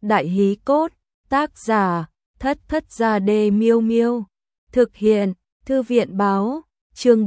Đại hí cốt, tác giả, Thất Thất Gia Đê Miêu Miêu. Thực hiện, Thư viện báo, chương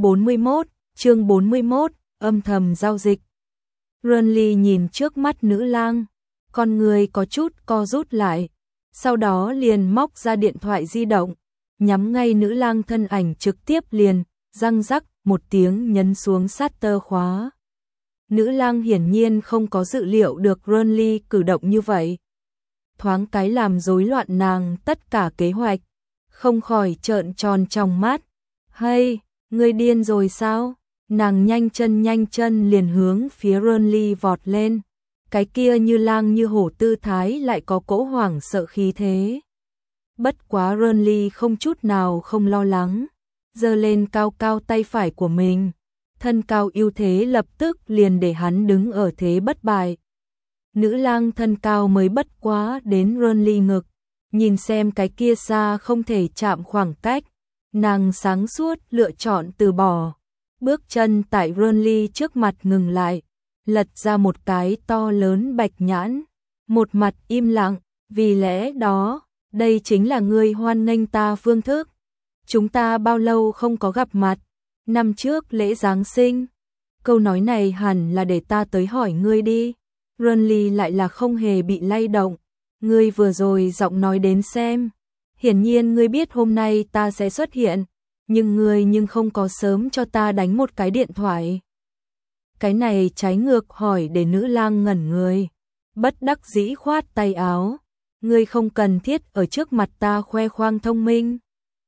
41, âm thầm giao dịch. Renly nhìn trước mắt nữ lang, con người có chút co rút lại, sau đó liền móc ra điện thoại di động, nhắm ngay nữ lang thân ảnh trực tiếp liền, răng rắc một tiếng nhấn xuống shutter khóa. Nữ lang hiển nhiên không có dự liệu được Renly cử động như vậy. Thoáng cái làm rối loạn nàng tất cả kế hoạch, không khỏi trợn tròn trong mắt. Hay, ngươi điên rồi sao? Nàng nhanh chân liền hướng phía Renly vọt lên. Cái kia như lang như hổ tư thái lại có cỗ hoảng sợ khí thế. Bất quá Renly không chút nào không lo lắng, giơ lên cao cao tay phải của mình, thân cao ưu thế lập tức liền để hắn đứng ở thế bất bại. Nữ lang thân cao mới bất quá đến Renly ngực, nhìn xem cái kia xa không thể chạm khoảng cách, nàng sáng suốt lựa chọn từ bỏ. Bước chân tại Renly trước mặt ngừng lại, lật ra một cái to lớn bạch nhãn, một mặt im lặng, vì lẽ đó, đây chính là ngươi hoan nghênh ta phương thức. Chúng ta bao lâu không có gặp mặt, năm trước lễ Giáng sinh. Câu nói này hẳn là để ta tới hỏi ngươi đi. Renly lại là không hề bị lay động. Ngươi vừa rồi giọng nói đến xem. Hiển nhiên ngươi biết hôm nay ta sẽ xuất hiện, nhưng ngươi không có sớm cho ta đánh một cái điện thoại. Cái này trái ngược hỏi để nữ lang ngẩn người. Bất đắc dĩ khoát tay áo. Ngươi không cần thiết ở trước mặt ta khoe khoang thông minh.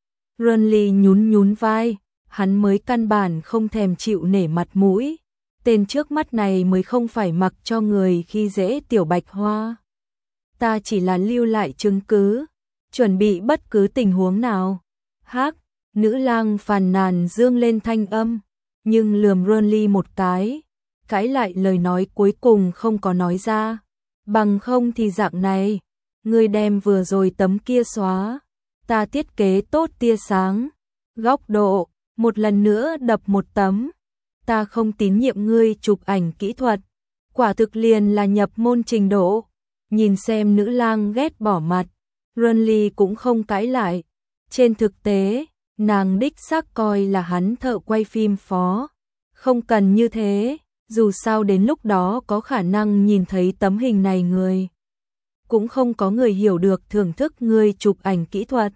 Renly nhún vai, hắn mới căn bản không thèm chịu nể mặt mũi. Tên trước mắt này mới không phải mặc cho người khi dễ tiểu bạch hoa. Ta chỉ là lưu lại chứng cứ, chuẩn bị bất cứ tình huống nào. Hắc, nữ lang phàn nàn dương lên thanh âm, nhưng lườm Renly một cái, cãi lại lời nói cuối cùng không có nói ra. Bằng không thì dạng này, ngươi đem vừa rồi tấm kia xóa, ta thiết kế tốt tia sáng, góc độ, một lần nữa đập một tấm. Ta không tín nhiệm ngươi chụp ảnh kỹ thuật, quả thực liền là nhập môn trình độ. Nhìn xem nữ lang ghét bỏ mặt, Renly cũng không cãi lại. Trên thực tế, nàng đích xác coi là hắn thợ quay phim phó. Không cần như thế, dù sao đến lúc đó có khả năng nhìn thấy tấm hình này người. Cũng không có người hiểu được thưởng thức ngươi chụp ảnh kỹ thuật.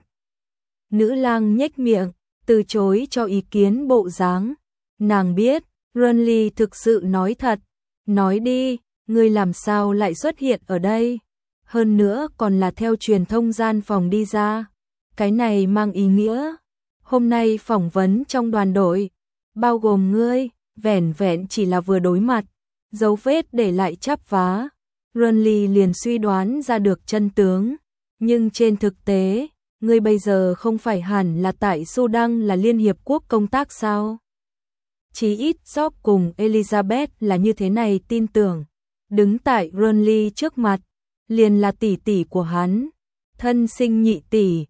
Nữ lang nhếch miệng, từ chối cho ý kiến bộ dáng. Nàng biết, Renly thực sự nói thật. Nói đi, ngươi làm sao lại xuất hiện ở đây? Hơn nữa còn là theo truyền thông gian phòng đi ra. Cái này mang ý nghĩa. Hôm nay phỏng vấn trong đoàn đội, bao gồm ngươi, vẻn vẹn chỉ là vừa đối mặt. Dấu vết để lại chắp vá. Renly liền suy đoán ra được chân tướng. Nhưng trên thực tế, ngươi bây giờ không phải hẳn là tại Sudan là Liên Hiệp Quốc công tác sao? Chí ít Job cùng Elizabeth là như thế này tin tưởng. Đứng tại Renly trước mặt, liền là tỷ tỷ của hắn. Thân sinh nhị tỷ,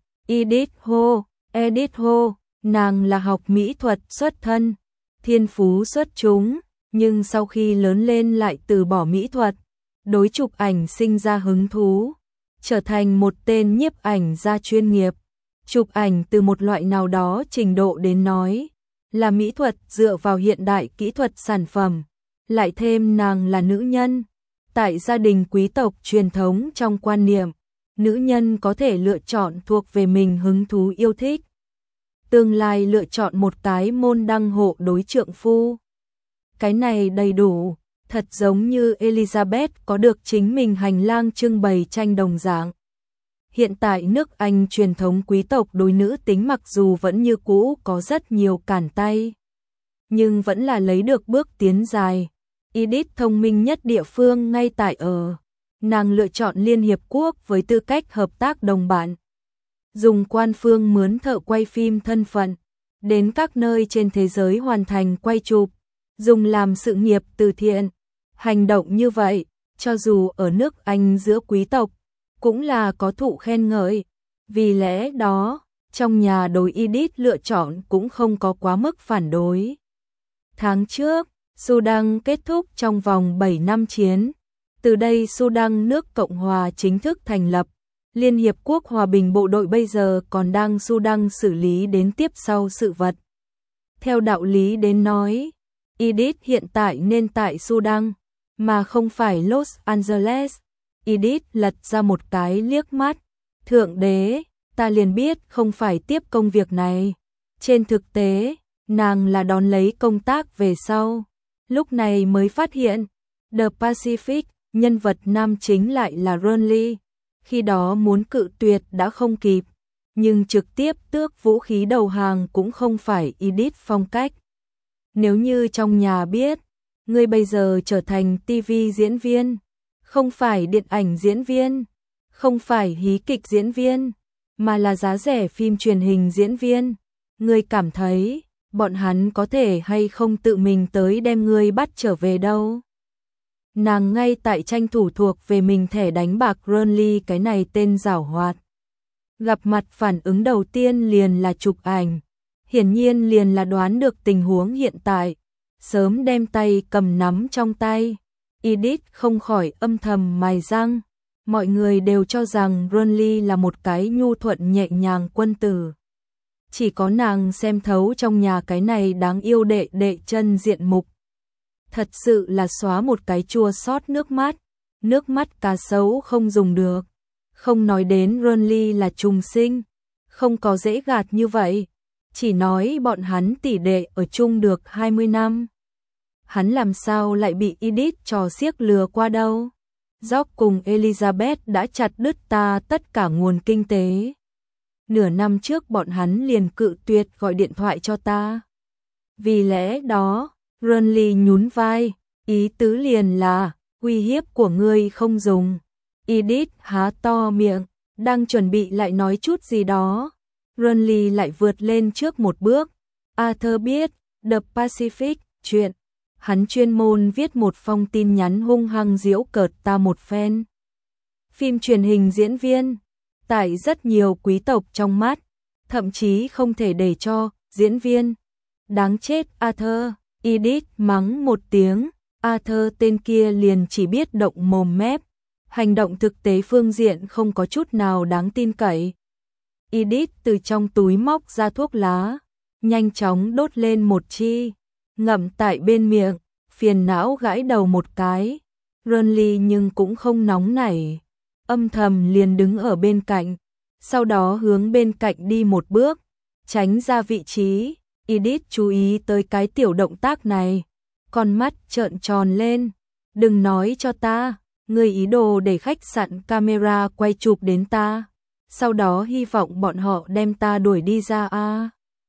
Edith Ho, nàng là học mỹ thuật xuất thân, thiên phú xuất chúng, nhưng sau khi lớn lên lại từ bỏ mỹ thuật, đối chụp ảnh sinh ra hứng thú, trở thành một tên nhiếp ảnh gia chuyên nghiệp. Chụp ảnh từ một loại nào đó trình độ đến nói là mỹ thuật dựa vào hiện đại kỹ thuật sản phẩm, lại thêm nàng là nữ nhân. Tại gia đình quý tộc truyền thống trong quan niệm, nữ nhân có thể lựa chọn thuộc về mình hứng thú yêu thích. Tương lai lựa chọn một cái môn đăng hộ đối trượng phu. Cái này đầy đủ, thật giống như Elizabeth có được chính mình hành lang trưng bày tranh đồng dạng. Hiện tại nước Anh truyền thống quý tộc đối nữ tính mặc dù vẫn như cũ có rất nhiều cản tay, nhưng vẫn là lấy được bước tiến dài. Edith thông minh nhất địa phương ngay tại ở. Nàng lựa chọn Liên Hiệp Quốc với tư cách hợp tác đồng bạn. Dùng quan phương mướn thợ quay phim thân phận, đến các nơi trên thế giới hoàn thành quay chụp, dùng làm sự nghiệp từ thiện. Hành động như vậy, cho dù ở nước Anh giữa quý tộc, cũng là có thụ khen ngợi. Vì lẽ đó, trong nhà đối Edith lựa chọn cũng không có quá mức phản đối. Tháng trước, Sudan kết thúc trong vòng 7 năm chiến. Từ đây Sudan nước Cộng hòa chính thức thành lập. Liên Hiệp Quốc Hòa bình bộ đội bây giờ còn đang Sudan xử lý đến tiếp sau sự vật. Theo đạo lý đến nói, Idit hiện tại nên tại Sudan, mà không phải Los Angeles. Idit lật ra một cái liếc mắt. Thượng đế, ta liền biết không phải tiếp công việc này. Trên thực tế, nàng là đón lấy công tác về sau. Lúc này mới phát hiện, The Pacific, nhân vật nam chính lại là Renly. Khi đó muốn cự tuyệt đã không kịp, nhưng trực tiếp tước vũ khí đầu hàng cũng không phải Idit phong cách. Nếu như trong nhà biết, ngươi bây giờ trở thành TV diễn viên, không phải điện ảnh diễn viên, không phải hí kịch diễn viên, mà là giá rẻ phim truyền hình diễn viên, ngươi cảm thấy bọn hắn có thể hay không tự mình tới đem ngươi bắt trở về đâu. Nàng ngay tại tranh thủ thuộc về mình thẻ đánh bạc Renly cái này tên giảo hoạt. Gặp mặt phản ứng đầu tiên liền là chụp ảnh, hiển nhiên liền là đoán được tình huống hiện tại, sớm đem tay cầm nắm trong tay. Idit không khỏi âm thầm mài răng, mọi người đều cho rằng Renly là một cái nhu thuận nhẹ nhàng quân tử. Chỉ có nàng xem thấu trong nhà cái này đáng yêu đệ đệ chân diện mục. Thật sự là xóa một cái chua xót nước mắt cá sấu không dùng được. Không nói đến Renly là trùng sinh, không có dễ gạt như vậy, chỉ nói bọn hắn tỷ đệ ở chung được 20 năm. Hắn làm sao lại bị Idit trò xiếc lừa qua đâu? Jock cùng Elizabeth đã chặt đứt ta tất cả nguồn kinh tế. Nửa năm trước bọn hắn liền cự tuyệt gọi điện thoại cho ta. Vì lẽ đó, Renly nhún vai, ý tứ liền là, uy hiếp của ngươi không dùng. Idit há to miệng, đang chuẩn bị lại nói chút gì đó. Renly lại vượt lên trước một bước. Arthur biết, The Pacific, chuyện. Hắn chuyên môn viết một phong tin nhắn hung hăng giễu cợt ta một phen. Phim truyền hình diễn viên, tại rất nhiều quý tộc trong mắt, thậm chí không thể để cho diễn viên. Đáng chết Arthur, Idit mắng một tiếng, Arthur tên kia liền chỉ biết động mồm mép, hành động thực tế phương diện không có chút nào đáng tin cậy. Idit từ trong túi móc ra thuốc lá, nhanh chóng đốt lên một chi, ngậm tại bên miệng, phiền não gãi đầu một cái. Renly nhưng cũng không nóng nảy, âm thầm liền đứng ở bên cạnh, sau đó hướng bên cạnh đi một bước, tránh ra vị trí. Idit chú ý tới cái tiểu động tác này, con mắt trợn tròn lên. Đừng nói cho ta, ngươi ý đồ để khách sạn camera quay chụp đến ta, sau đó hy vọng bọn họ đem ta đuổi đi ra à?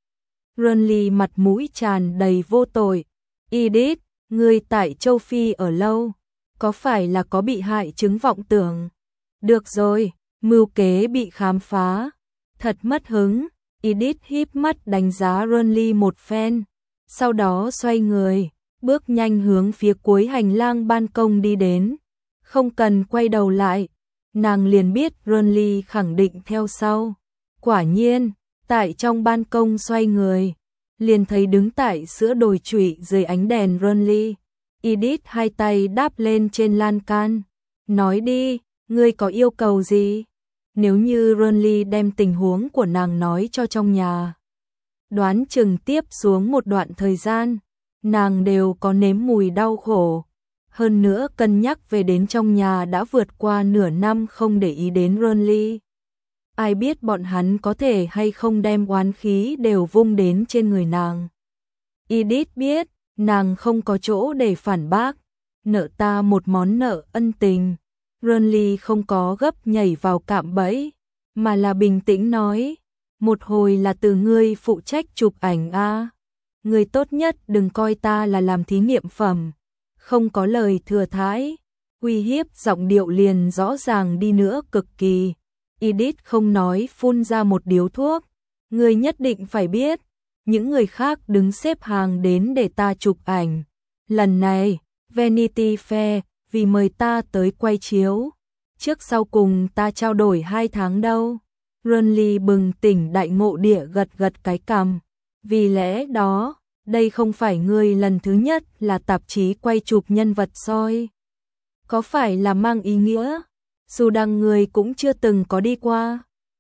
Renly mặt mũi tràn đầy vô tội. Idit, ngươi tại châu Phi ở lâu, có phải là có bị hại chứng vọng tưởng? Được rồi, mưu kế bị khám phá. Thật mất hứng. Idit híp mắt đánh giá Renly một phen, sau đó xoay người, bước nhanh hướng phía cuối hành lang ban công đi đến. Không cần quay đầu lại, nàng liền biết Renly khẳng định theo sau. Quả nhiên, tại trong ban công xoay người, liền thấy đứng tại giữa đồi trụy dưới ánh đèn Renly. Idit hai tay đáp lên trên lan can, nói đi, ngươi có yêu cầu gì? Nếu như Renly đem tình huống của nàng nói cho trong nhà, đoán chừng tiếp xuống một đoạn thời gian, nàng đều có nếm mùi đau khổ. Hơn nữa cân nhắc về đến trong nhà đã vượt qua nửa năm không để ý đến Renly. Ai biết bọn hắn có thể hay không đem oán khí đều vung đến trên người nàng. Idit biết, nàng không có chỗ để phản bác, nợ ta một món nợ ân tình. Renly không có gấp nhảy vào cạm bẫy, mà là bình tĩnh nói, một hồi là từ ngươi phụ trách chụp ảnh a. Ngươi tốt nhất đừng coi ta là làm thí nghiệm phẩm. Không có lời thừa thãi, uy hiếp giọng điệu liền rõ ràng đi nữa cực kỳ. Idit không nói phun ra một điếu thuốc, ngươi nhất định phải biết, những người khác đứng xếp hàng đến để ta chụp ảnh. Lần này, Vanity Fair vì mời ta tới quay chiếu, trước sau cùng ta trao đổi 2 tháng đâu. Renly bừng tỉnh đại ngộ địa gật gật cái cằm. Vì lẽ đó, đây không phải ngươi lần thứ nhất là tạp chí quay chụp nhân vật soi. Có phải là mang ý nghĩa dù đằng người cũng chưa từng có đi qua?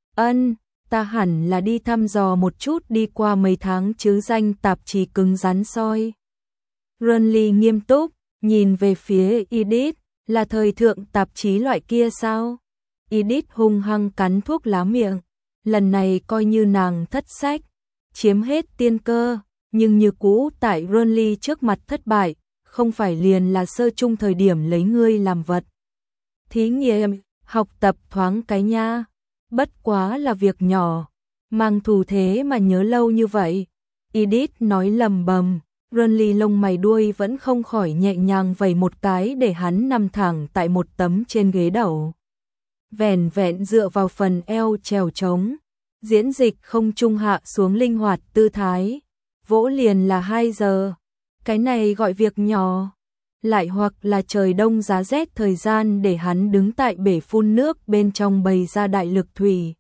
Ta hẳn là đi thăm dò một chút đi qua mấy tháng chứ danh tạp chí cứng rắn soi. Renly nghiêm túc, nhìn về phía Edith, là thời thượng tạp chí loại kia sao? Edith hung hăng cắn thuốc lá miệng, lần này coi như nàng thất sách, chiếm hết tiên cơ, nhưng như cũ tại Renly trước mặt thất bại, không phải liền là sơ chung thời điểm lấy ngươi làm vật. Thí nghiệm, học tập thoáng cái nha, bất quá là việc nhỏ, mang thù thế mà nhớ lâu như vậy. Edith nói lầm bầm, Renly lông mày đuôi vẫn không khỏi nhẹ nhàng vẩy một cái để hắn nằm thẳng tại một tấm trên ghế đầu. Vẻn vẹn dựa vào phần eo trèo trống, diễn dịch không trung hạ xuống linh hoạt tư thái, vỗ liền là 2 giờ. Cái này gọi việc nhỏ. Lại hoặc là trời đông giá rét thời gian để hắn đứng tại bể phun nước bên trong bày ra đại lực thủy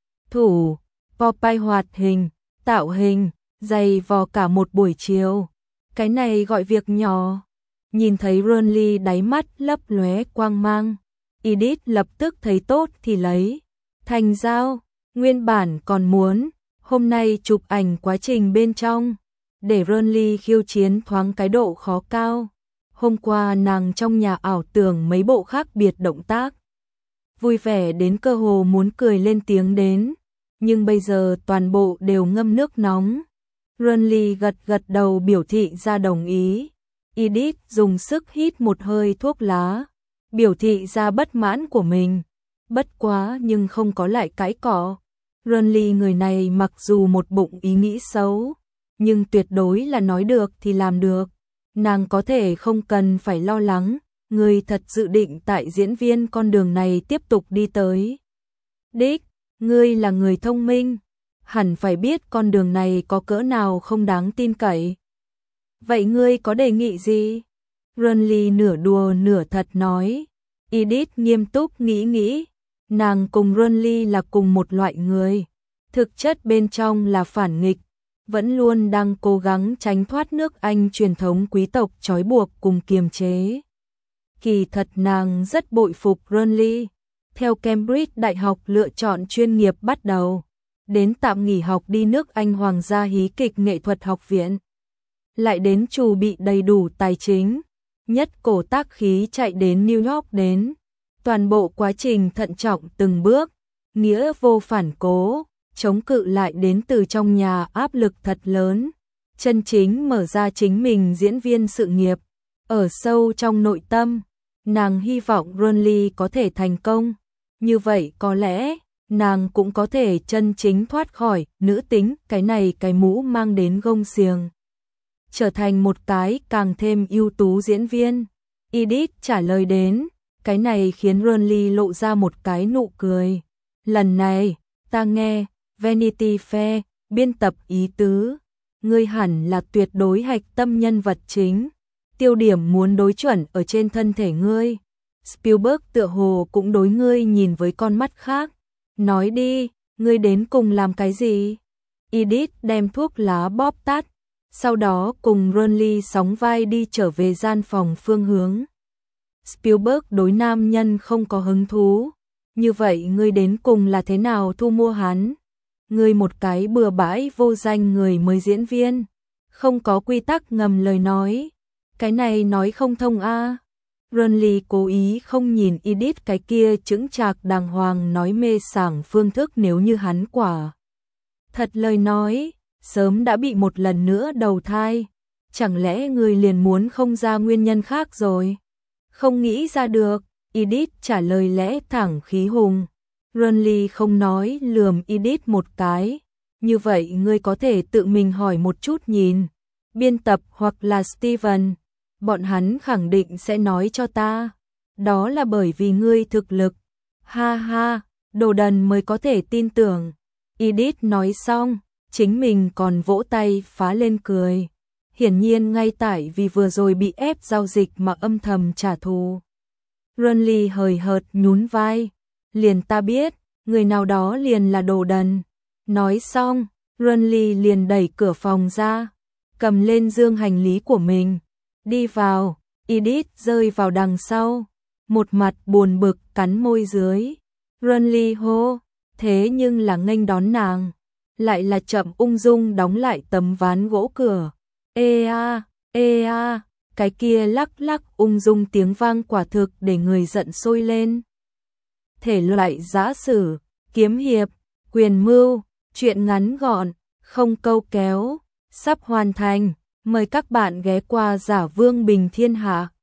thủ, Popeye hoạt hình, tạo hình, dày vò cả một buổi chiều. Cái này gọi việc nhỏ. Nhìn thấy Renly đáy mắt lấp lóe quang mang, Edith lập tức thấy tốt thì lấy. Thành giao, nguyên bản còn muốn, hôm nay chụp ảnh quá trình bên trong, để Renly khiêu chiến thoáng cái độ khó cao. Hôm qua nàng trong nhà ảo tưởng mấy bộ khác biệt động tác. Vui vẻ đến cơ hồ muốn cười lên tiếng đến, nhưng bây giờ toàn bộ đều ngâm nước nóng. Renly gật gật đầu biểu thị ra đồng ý. Edith dùng sức hít một hơi thuốc lá, biểu thị ra bất mãn của mình. Bất quá nhưng không có lại cãi cọ. Renly người này mặc dù một bụng ý nghĩ xấu, nhưng tuyệt đối là nói được thì làm được. Nàng có thể không cần phải lo lắng, người thật dự định tại diễn viên con đường này tiếp tục đi tới. Đích, ngươi là người thông minh, hẳn phải biết con đường này có cỡ nào không đáng tin cậy. Vậy ngươi có đề nghị gì? Renly nửa đùa nửa thật nói. Edith nghiêm túc nghĩ, nàng cùng Renly là cùng một loại người, thực chất bên trong là phản nghịch, vẫn luôn đang cố gắng tránh thoát nước Anh truyền thống quý tộc trói buộc cùng kiềm chế. Kỳ thật nàng rất bội phục Renly. Theo Cambridge Đại học lựa chọn chuyên nghiệp bắt đầu, đến tạm nghỉ học đi nước Anh Hoàng gia hí kịch nghệ thuật học viện, lại đến chuẩn bị đầy đủ tài chính, nhất cổ tác khí chạy đến New York đến. Toàn bộ quá trình thận trọng từng bước, nghĩa vô phản cố, chống cự lại đến từ trong nhà áp lực thật lớn, chân chính mở ra chính mình diễn viên sự nghiệp. Ở sâu trong nội tâm, nàng hy vọng Renly có thể thành công, như vậy có lẽ nàng cũng có thể chân chính thoát khỏi nữ tính cái này cái mũ mang đến gông xiềng, trở thành một cái càng thêm ưu tú diễn viên. Edith trả lời đến, cái này khiến Renly lộ ra một cái nụ cười. Lần này, ta nghe Vanity Fair biên tập ý tứ, ngươi hẳn là tuyệt đối hạch tâm nhân vật chính, tiêu điểm muốn đối chuẩn ở trên thân thể ngươi. Spielberg tựa hồ cũng đối ngươi nhìn với con mắt khác. Nói đi, ngươi đến cùng làm cái gì? Edith đem thuốc lá bóp tắt, sau đó cùng Renly sóng vai đi trở về gian phòng phương hướng. Spielberg đối nam nhân không có hứng thú, như vậy ngươi đến cùng là thế nào thu mua hắn? Ngươi một cái bừa bãi vô danh người mới diễn viên, không có quy tắc ngầm lời nói, cái này nói không thông a. Renly cố ý không nhìn Edith cái kia chững chạc đàng hoàng nói mê sảng phương thức, nếu như hắn quả thật lời nói, sớm đã bị một lần nữa đầu thai. Chẳng lẽ người liền muốn không ra nguyên nhân khác rồi? Không nghĩ ra được, Edith trả lời lẽ thẳng khí hùng. Renly không nói, lườm Edith một cái. Như vậy ngươi có thể tự mình hỏi một chút nhìn. Biên tập hoặc là Steven, bọn hắn khẳng định sẽ nói cho ta. Đó là bởi vì ngươi thực lực. Ha ha, đồ đần mới có thể tin tưởng. Edith nói xong, chính mình còn vỗ tay phá lên cười. Hiển nhiên ngay tại vì vừa rồi bị ép giao dịch mà âm thầm trả thù. Renly hời hợt nhún vai. Liền ta biết, người nào đó liền là đồ đần. Nói xong, Renly liền đẩy cửa phòng ra, cầm lên dương hành lý của mình. Đi vào, Edith rơi vào đằng sau. một mặt buồn bực cắn môi dưới. Renly hô, thế nhưng là nghênh đón nàng, lại là chậm ung dung đóng lại tấm ván gỗ cửa. Ê a, cái kia lắc lắc ung dung tiếng vang quả thực để người giận sôi lên. Thể loại giã sử, kiếm hiệp, quyền mưu, truyện ngắn gọn, không câu kéo, sắp hoàn thành. Mời các bạn ghé qua Giả Vương Bình Thiên Hạ.